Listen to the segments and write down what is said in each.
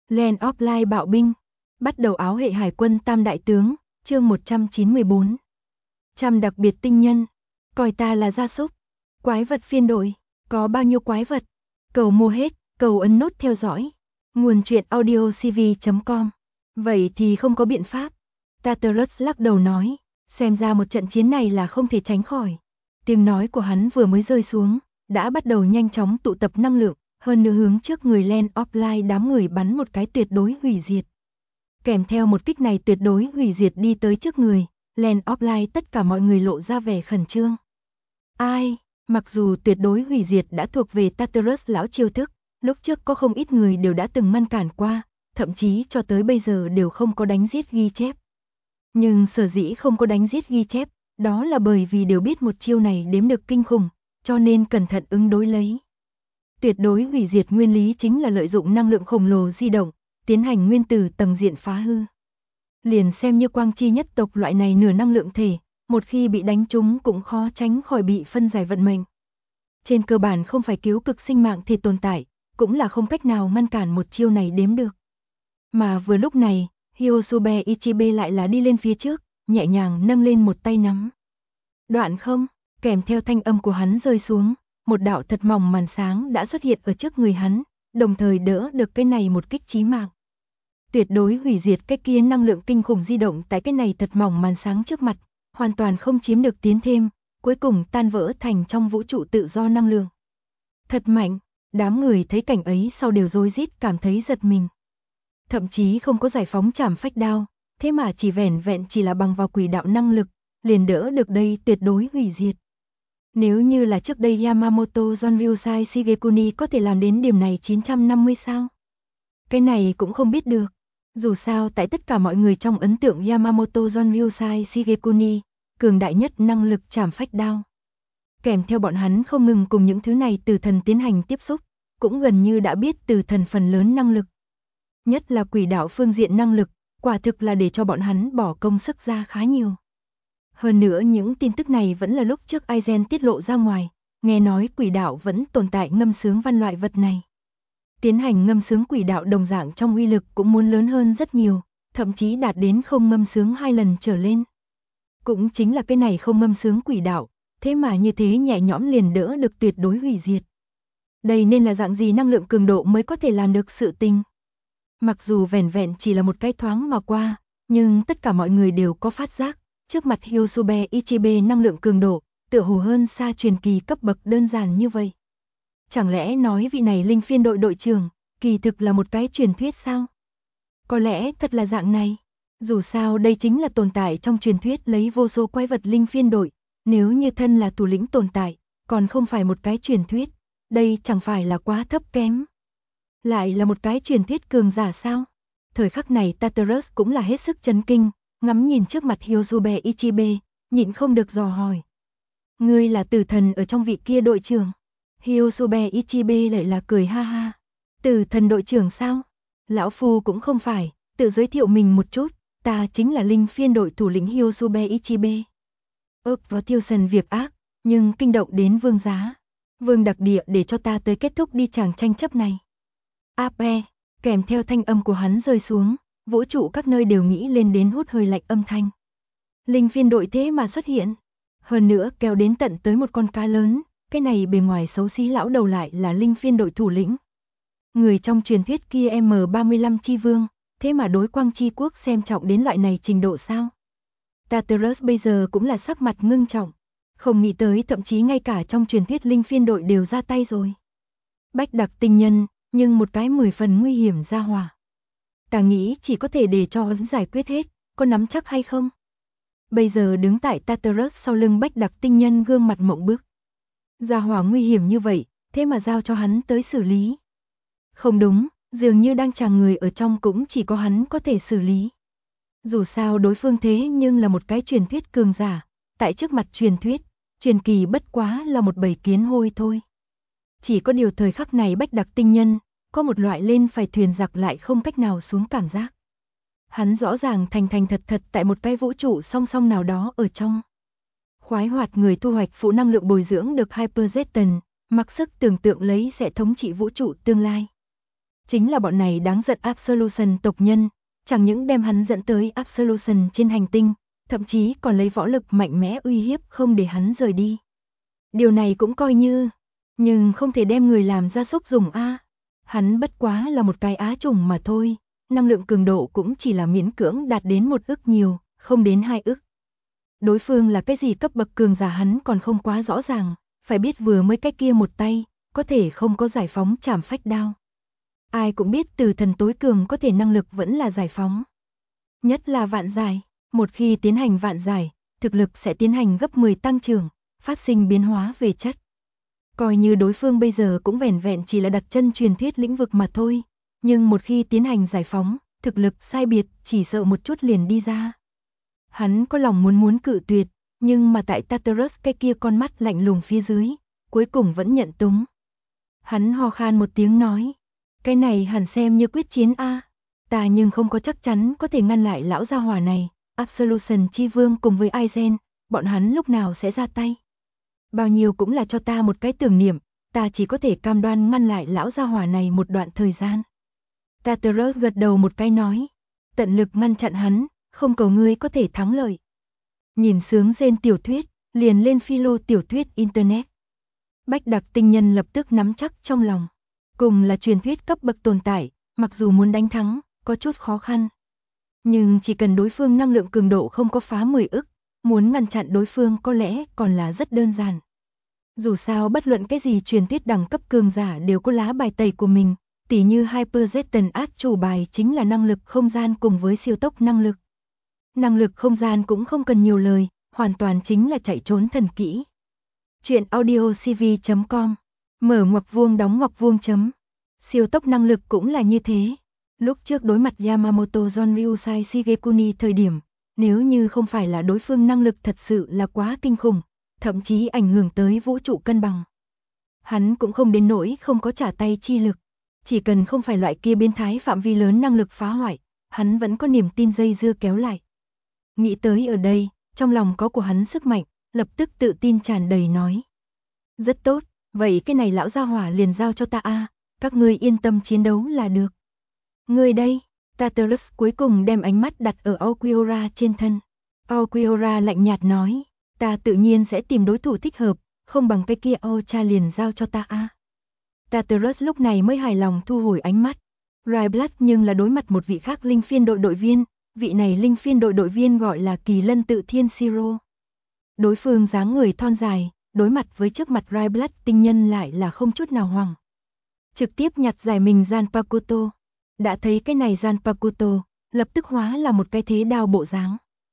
Land of Light bạo binh. Bắt đầu áo hệ hải quân tam đại tướng, chương 194. Trăm đặc biệt tinh nhân. Coi ta là gia súc. Quái vật phiên đội. Có bao nhiêu quái vật? Cầu mua hết, cầu ấn nút theo dõi. Nguồn truyện audiocv.com. Vậy thì không có biện pháp. Tartarus lắc đầu nói, xem ra một trận chiến này là không thể tránh khỏi. Tiếng nói của hắn vừa mới rơi xuống, đã bắt đầu nhanh chóng tụ tập năng lượng, hơn nữa hướng trước người Land of Light đám người bắn một cái tuyệt đối hủy diệt. Kèm theo một kích này tuyệt đối hủy diệt đi tới trước người, Land of Light tất cả mọi người lộ ra vẻ khẩn trương. Ai, mặc dù tuyệt đối hủy diệt đã thuộc về Tartarus lão chiêu thức, lúc trước có không ít người đều đã từng ngăn cản qua, thậm chí cho tới bây giờ đều không có đánh giết ghi chép. Nhưng sở dĩ không có đánh giết ghi chép, đó là bởi vì đều biết một chiêu này đếm được kinh khủng, cho nên cẩn thận ứng đối lấy. Tuyệt đối hủy diệt nguyên lý chính là lợi dụng năng lượng khổng lồ di động, tiến hành nguyên tử tầng diện phá hư. Liền xem như quang chi nhất tộc loại này nửa năng lượng thể, một khi bị đánh trúng cũng khó tránh khỏi bị phân giải vận mệnh. Trên cơ bản không phải cứu cực sinh mạng thì tồn tại, cũng là không cách nào ngăn cản một chiêu này đếm được. Mà vừa lúc này, Hyosuke Ichibe lại là đi lên phía trước, nhẹ nhàng nâng lên một tay nắm. Đoạn không, kèm theo thanh âm của hắn rơi xuống, một đạo thật mỏng màn sáng đã xuất hiện ở trước người hắn, đồng thời đỡ được cái này một kích chí mạng. Tuyệt đối hủy diệt cái kia năng lượng kinh khủng di động tại cái này thật mỏng màn sáng trước mặt, hoàn toàn không chiếm được tiến thêm, cuối cùng tan vỡ thành trong vũ trụ tự do năng lượng. Thật mạnh, đám người thấy cảnh ấy sau đều rối rít cảm thấy giật mình. Thậm chí không có giải phóng trảm phách đao, thế mà chỉ vẻn vẹn chỉ là bằng vào quỷ đạo năng lực, liền đỡ được đây tuyệt đối hủy diệt. Nếu như là trước đây Yamamoto Jonryusai Shigekuni có thể làm đến điểm này 950 sao? Cái này cũng không biết được. Dù sao tại tất cả mọi người trong ấn tượng Yamamoto Jonryusai Shigekuni, cường đại nhất năng lực trảm phách đao. Kèm theo bọn hắn không ngừng cùng những thứ này từ thần tiến hành tiếp xúc, cũng gần như đã biết từ thần phần lớn năng lực. Nhất là quỷ đạo phương diện năng lực, quả thực là để cho bọn hắn bỏ công sức ra khá nhiều. Hơn nữa những tin tức này vẫn là lúc trước Aizen tiết lộ ra ngoài, nghe nói quỷ đạo vẫn tồn tại ngâm sướng văn loại vật này. Tiến hành ngâm sướng quỷ đạo đồng dạng trong uy lực cũng muốn lớn hơn rất nhiều, thậm chí đạt đến không ngâm sướng 2 lần trở lên. Cũng chính là cái này không ngâm sướng quỷ đạo, thế mà như thế nhẹ nhõm liền đỡ được tuyệt đối hủy diệt. Đây nên là dạng gì năng lượng cường độ mới có thể làm được sự tình. Mặc dù vẻn vẹn chỉ là một cái thoáng mà qua, nhưng tất cả mọi người đều có phát giác, trước mặt Hyosuke Ichibe năng lượng cường độ, tựa hồ hơn xa truyền kỳ cấp bậc đơn giản như vậy. Chẳng lẽ nói vị này linh phiên đội đội trưởng, kỳ thực là một cái truyền thuyết sao? Có lẽ thật là dạng này. Dù sao đây chính là tồn tại trong truyền thuyết lấy vô số quái vật linh phiên đội, nếu như thân là thủ lĩnh tồn tại, còn không phải một cái truyền thuyết, đây chẳng phải là quá thấp kém. Lại là một cái truyền thuyết cường giả sao? Thời khắc này Tartarus cũng là hết sức chấn kinh, ngắm nhìn trước mặt Hyosuke Ichibe, nhịn không được dò hỏi. Ngươi là tử thần ở trong vị kia đội trưởng. Hyosuke Ichibe lại là cười ha ha. Tử thần đội trưởng sao? Lão phu cũng không phải, tự giới thiệu mình một chút, ta chính là linh phiên đội thủ lĩnh Hyosuke Ichibe. Ướp vào tiêu sần việc ác, nhưng kinh động đến vương giá. Vương đặc địa để cho ta tới kết thúc đi chàng tranh chấp này. Ape, kèm theo thanh âm của hắn rơi xuống, vũ trụ các nơi đều nghĩ lên đến hút hơi lạnh âm thanh. Linh phiên đội thế mà xuất hiện, hơn nữa kéo đến tận tới một con cá lớn, cái này bề ngoài xấu xí lão đầu lại là linh phiên đội thủ lĩnh. Người trong truyền thuyết kia M35 chi vương, thế mà đối Quang Chi Quốc xem trọng đến loại này trình độ sao? Tartarus bây giờ cũng là sắc mặt ngưng trọng, không nghĩ tới thậm chí ngay cả trong truyền thuyết linh phiên đội đều ra tay rồi. Bách đặc tinh nhân, nhưng một cái 10 phần nguy hiểm ra hỏa. Ta nghĩ chỉ có thể để cho hắn giải quyết hết, có nắm chắc hay không? Bây giờ đứng tại Tartarus sau lưng bách đặc tinh nhân gương mặt mộng bức. Ra hỏa nguy hiểm như vậy, thế mà giao cho hắn tới xử lý. Không đúng, dường như đang chàng người ở trong cũng chỉ có hắn có thể xử lý. Dù sao đối phương thế nhưng là một cái truyền thuyết cường giả, tại trước mặt truyền thuyết, truyền kỳ bất quá là một bầy kiến hôi thôi. Chỉ có điều thời khắc này bách đặc tinh nhân, có một loại lên phải thuyền giặc lại không cách nào xuống cảm giác. Hắn rõ ràng thành thật tại một cái vũ trụ song song nào đó ở trong. Khoái hoạt người thu hoạch phụ năng lượng bồi dưỡng được Hyperzeton, mặc sức tưởng tượng lấy sẽ thống trị vũ trụ tương lai. Chính là bọn này đáng giận Absolution tộc nhân, chẳng những đem hắn dẫn tới Absolution trên hành tinh, thậm chí còn lấy võ lực mạnh mẽ uy hiếp không để hắn rời đi. Điều này cũng coi như, nhưng không thể đem người làm gia súc dùng a. Hắn bất quá là một cái á trùng mà thôi, năng lượng cường độ cũng chỉ là miễn cưỡng đạt đến 1 ức nhiều, không đến 2 ức. Đối phương là cái gì cấp bậc cường giả hắn còn không quá rõ ràng, phải biết vừa mới cái kia một tay, có thể không có giải phóng trảm phách đao. Ai cũng biết từ thần tối cường có thể năng lực vẫn là giải phóng. Nhất là vạn giải, một khi tiến hành vạn giải, thực lực sẽ tiến hành gấp 10 tăng trưởng, phát sinh biến hóa về chất. Coi như đối phương bây giờ cũng vẻn vẹn chỉ là đặt chân truyền thuyết lĩnh vực mà thôi, nhưng một khi tiến hành giải phóng, thực lực sai biệt chỉ sợ một chút liền đi ra. Hắn có lòng muốn cự tuyệt, nhưng mà tại Tartarus cái kia con mắt lạnh lùng phía dưới, cuối cùng vẫn nhận túng. Hắn ho khan một tiếng nói, cái này hẳn xem như quyết chiến a. Ta nhưng không có chắc chắn có thể ngăn lại lão gia hỏa này, Absolution chi vương cùng với Aizen, bọn hắn lúc nào sẽ ra tay. Bao nhiêu cũng là cho ta một cái tưởng niệm, ta chỉ có thể cam đoan ngăn lại lão gia hỏa này một đoạn thời gian. Tartarus gật đầu một cái nói, tận lực ngăn chặn hắn, không cầu ngươi có thể thắng lợi. Nhìn sướng rên tiểu thuyết, liền lên philo tiểu thuyết internet. Bách đặc tinh nhân lập tức nắm chắc trong lòng. Cùng là truyền thuyết cấp bậc tồn tại, mặc dù muốn đánh thắng, có chút khó khăn. Nhưng chỉ cần đối phương năng lượng cường độ không có phá 10 ức, muốn ngăn chặn đối phương có lẽ còn là rất đơn giản. Dù sao bất luận cái gì truyền thuyết đẳng cấp cường giả đều có lá bài tẩy của mình, tỉ như Hyperjeton át chủ bài chính là năng lực không gian cùng với siêu tốc năng lực. Năng lực không gian cũng không cần nhiều lời, hoàn toàn chính là chạy trốn thần kỹ. Chuyện audiocv.com, mở ngoặc vuông đóng ngoặc vuông chấm. Siêu tốc năng lực cũng là như thế. Lúc trước đối mặt Yamamoto John Ryusai Shigekuni thời điểm, nếu như không phải là đối phương năng lực thật sự là quá kinh khủng, thậm chí ảnh hưởng tới vũ trụ cân bằng. Hắn cũng không đến nỗi không có trả tay chi lực, chỉ cần không phải loại kia biến thái phạm vi lớn năng lực phá hoại, hắn vẫn có niềm tin dây dưa kéo lại. Nghĩ tới ở đây, trong lòng có của hắn sức mạnh, lập tức tự tin tràn đầy nói. Rất tốt, vậy cái này lão gia hỏa liền giao cho ta a, các ngươi yên tâm chiến đấu là được. Ngươi đây, Tartarus cuối cùng đem ánh mắt đặt ở Aokiora trên thân. Aokiora lạnh nhạt nói, ta tự nhiên sẽ tìm đối thủ thích hợp, không bằng cái kia Ocha liền giao cho ta a. Tartarus lúc này mới hài lòng thu hồi ánh mắt. Ryblood nhưng là đối mặt một vị khác linh phiên đội viên, vị này linh phiên đội viên gọi là Kỳ Lân Tự Thiên Siro. Đối phương dáng người thon dài, đối mặt với trước mặt Ryblood tinh nhân lại là không chút nào hoảng. Trực tiếp nhặt giải mình Zanpakuto. Đã thấy cái này Zanpakuto, lập tức hóa là một cái thế đao bộ dáng.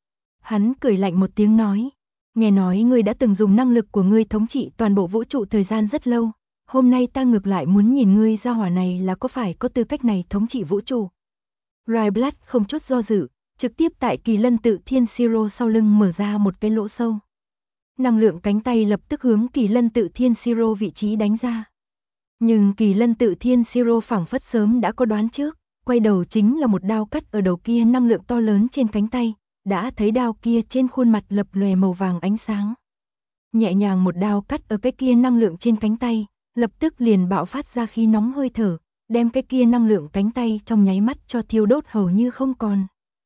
Hắn cười lạnh một tiếng nói, nghe nói ngươi đã từng dùng năng lực của ngươi thống trị toàn bộ vũ trụ thời gian rất lâu, hôm nay ta ngược lại muốn nhìn ngươi gia hỏa này là có phải có tư cách này thống trị vũ trụ. Ryblood không chút do dự, trực tiếp tại Kỳ Lân Tự Thiên Siro sau lưng mở ra một cái lỗ sâu. Năng lượng cánh tay lập tức hướng Kỳ Lân Tự Thiên Siro vị trí đánh ra. Nhưng Kỳ Lân Tự Thiên Siro phảng phất sớm đã có đoán trước, quay đầu chính là một đao cắt ở đầu kia năng lượng to lớn trên cánh tay, đã thấy đao kia trên khuôn mặt lập lòe màu vàng ánh sáng. Nhẹ nhàng một đao cắt ở cái kia năng lượng trên cánh tay, lập tức liền bạo phát ra khí nóng hơi thở, đem cái kia năng lượng cánh tay trong nháy mắt cho thiêu đốt hầu như không còn.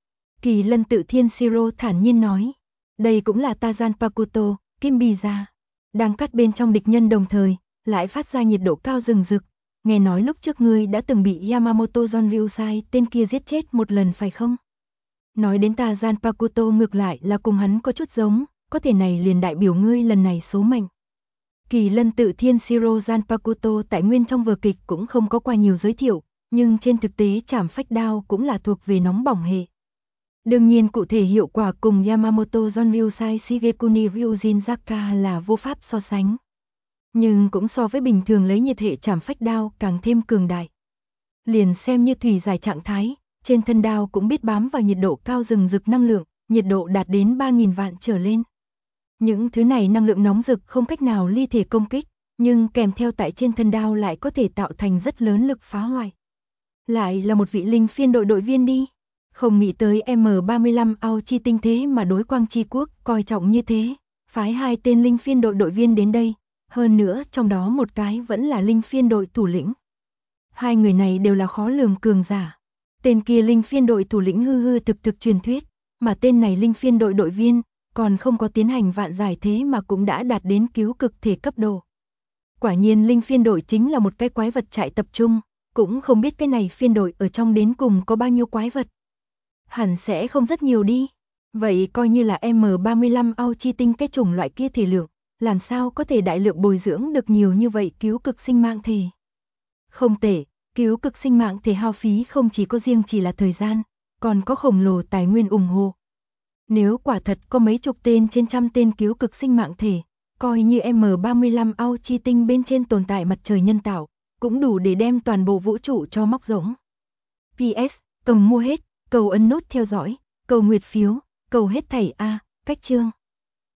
Kỳ Lân Tự Thiên Siro thản nhiên nói, đây cũng là ta Zanpakuto, Kim Bì ra. Đang cắt bên trong địch nhân đồng thời, lại phát ra nhiệt độ cao rừng rực. Nghe nói lúc trước ngươi đã từng bị Yamamoto John Ryusai tên kia giết chết một lần phải không? Nói đến ta Zanpakuto ngược lại là cùng hắn có chút giống, có thể này liền đại biểu ngươi lần này số mệnh. Kỳ Lân Tự Thiên Siro Zanpakuto tại nguyên trong vở kịch cũng không có qua nhiều giới thiệu, nhưng trên thực tế trảm phách đao cũng là thuộc về nóng bỏng hệ. Đương nhiên cụ thể hiệu quả cùng Yamamoto John Ryusai Shigekuni Ryujin Zaka là vô pháp so sánh. Nhưng cũng so với bình thường lấy nhiệt hệ trảm phách đao càng thêm cường đại. Liền xem như thủy giải trạng thái, trên thân đao cũng biết bám vào nhiệt độ cao rừng rực năng lượng, nhiệt độ đạt đến 3.000 vạn trở lên. Những thứ này năng lượng nóng rực không cách nào ly thể công kích, nhưng kèm theo tại trên thân đao lại có thể tạo thành rất lớn lực phá hoại. Lại là một vị linh phiên đội viên đi. Không nghĩ tới M35 Aochi tinh thế mà đối Quang Chi Quốc coi trọng như thế, phái 2 tên linh phiên đội viên đến đây, hơn nữa trong đó một cái vẫn là linh phiên đội thủ lĩnh. Hai người này đều là khó lường cường giả. Tên kia linh phiên đội thủ lĩnh hư hư thực thực truyền thuyết, mà tên này linh phiên đội đội viên, còn không có tiến hành vạn giải thế mà cũng đã đạt đến cứu cực thể cấp độ. Quả nhiên linh phiên đội chính là một cái quái vật trại tập trung, cũng không biết cái này phiên đội ở trong đến cùng có bao nhiêu quái vật. Hẳn sẽ không rất nhiều đi. Vậy coi như là M35 ao chi tinh cái chủng loại kia thể lượng, làm sao có thể đại lượng bồi dưỡng được nhiều như vậy cứu cực sinh mạng thể. Không tệ, cứu cực sinh mạng thể hao phí không chỉ có riêng chỉ là thời gian, còn có khổng lồ tài nguyên ủng hộ. Nếu quả thật có mấy chục tên trên trăm tên cứu cực sinh mạng thể, coi như M35 ao chi tinh bên trên tồn tại mặt trời nhân tạo, cũng đủ để đem toàn bộ vũ trụ cho móc rỗng. PS, cầm mua hết, cầu ấn nút theo dõi, cầu nguyệt phiếu, cầu hết thảy A, cách chương.